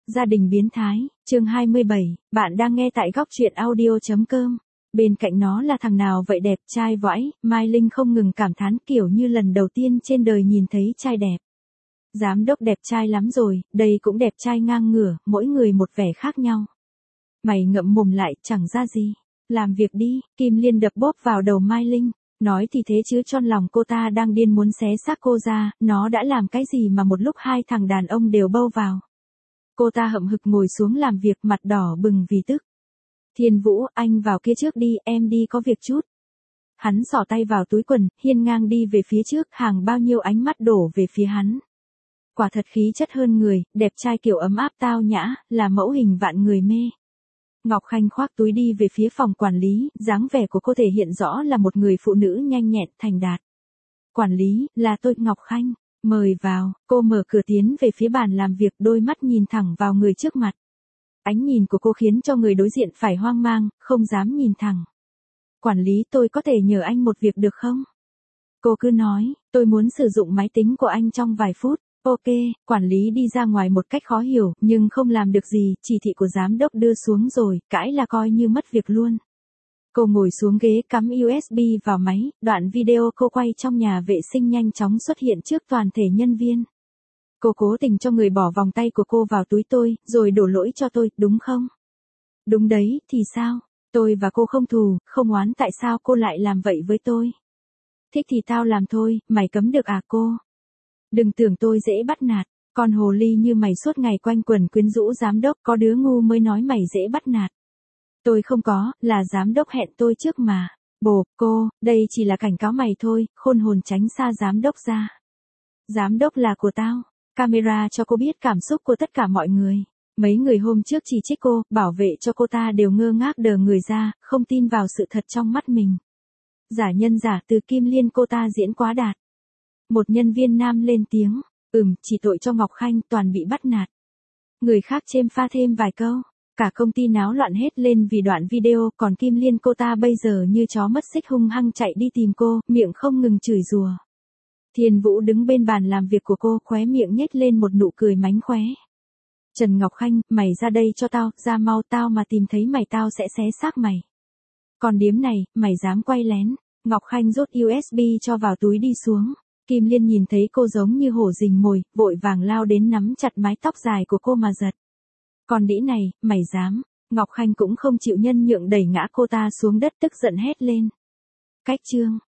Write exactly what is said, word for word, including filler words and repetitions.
Gia đình biến thái, chương hai mươi bảy, bạn đang nghe tại góc truyện audio chấm com. Bên cạnh nó là thằng nào vậy đẹp trai vãi, Mai Linh không ngừng cảm thán kiểu như lần đầu tiên trên đời nhìn thấy trai đẹp. Giám đốc đẹp trai lắm rồi, đây cũng đẹp trai ngang ngửa, mỗi người một vẻ khác nhau. Mày ngậm mồm lại, chẳng ra gì. Làm việc đi, Kim Liên đập bóp vào đầu Mai Linh. Nói thì thế chứ trong lòng cô ta đang điên muốn xé xác cô ra, nó đã làm cái gì mà một lúc hai thằng đàn ông đều bâu vào. Cô ta hậm hực ngồi xuống làm việc mặt đỏ bừng vì tức. Thiên Vũ, anh vào kia trước đi, em đi có việc chút. Hắn xỏ tay vào túi quần, hiên ngang đi về phía trước, hàng bao nhiêu ánh mắt đổ về phía hắn. Quả thật khí chất hơn người, đẹp trai kiểu ấm áp tao nhã, là mẫu hình vạn người mê. Ngọc Khanh khoác túi đi về phía phòng quản lý, dáng vẻ của cô thể hiện rõ là một người phụ nữ nhanh nhẹn, thành đạt. Quản lý, là tôi, Ngọc Khanh. Mời vào, cô mở cửa tiến về phía bàn làm việc, đôi mắt nhìn thẳng vào người trước mặt. Ánh nhìn của cô khiến cho người đối diện phải hoang mang, không dám nhìn thẳng. Quản lý, tôi có thể nhờ anh một việc được không? Cô cứ nói, tôi muốn sử dụng máy tính của anh trong vài phút. Ok, quản lý đi ra ngoài một cách khó hiểu, nhưng không làm được gì, chỉ thị của giám đốc đưa xuống rồi, cãi là coi như mất việc luôn. Cô ngồi xuống ghế cắm u ét bê vào máy, đoạn video cô quay trong nhà vệ sinh nhanh chóng xuất hiện trước toàn thể nhân viên. Cô cố tình cho người bỏ vòng tay của cô vào túi tôi, rồi đổ lỗi cho tôi, đúng không? Đúng đấy, thì sao? Tôi và cô không thù, không oán, tại sao cô lại làm vậy với tôi? Thích thì tao làm thôi, mày cấm được à cô? Đừng tưởng tôi dễ bắt nạt, con hồ ly như mày suốt ngày quanh quẩn quyến rũ giám đốc, có đứa ngu mới nói mày dễ bắt nạt. Tôi không có, là giám đốc hẹn tôi trước mà. Bồ, cô, đây chỉ là cảnh cáo mày thôi, khôn hồn tránh xa giám đốc ra. Giám đốc là của tao, camera cho cô biết cảm xúc của tất cả mọi người. Mấy người hôm trước chỉ trích cô, bảo vệ cho cô ta đều ngơ ngác đờ người ra, không tin vào sự thật trong mắt mình. Giả nhân giả từ Kim Liên cô ta diễn quá đạt. Một nhân viên nam lên tiếng, ừm, chỉ tội cho Ngọc Khanh toàn bị bắt nạt. Người khác chêm pha thêm vài câu. Cả công ty náo loạn hết lên vì đoạn video, còn Kim Liên cô ta bây giờ như chó mất xích hung hăng chạy đi tìm cô, miệng không ngừng chửi rủa. Thiên Vũ đứng bên bàn làm việc của cô, khóe miệng nhếch lên một nụ cười mánh khóe. Trần Ngọc Khanh, mày ra đây cho tao, ra mau, tao mà tìm thấy mày tao sẽ xé xác mày. Còn điếm này, mày dám quay lén. Ngọc Khanh rút u ét bê cho vào túi đi xuống. Kim Liên nhìn thấy cô giống như hổ rình mồi, vội vàng lao đến nắm chặt mái tóc dài của cô mà giật. Còn đĩ này, mày dám. Ngọc Khanh cũng không chịu nhân nhượng đẩy ngã cô ta xuống đất tức giận hét lên. Cách chương.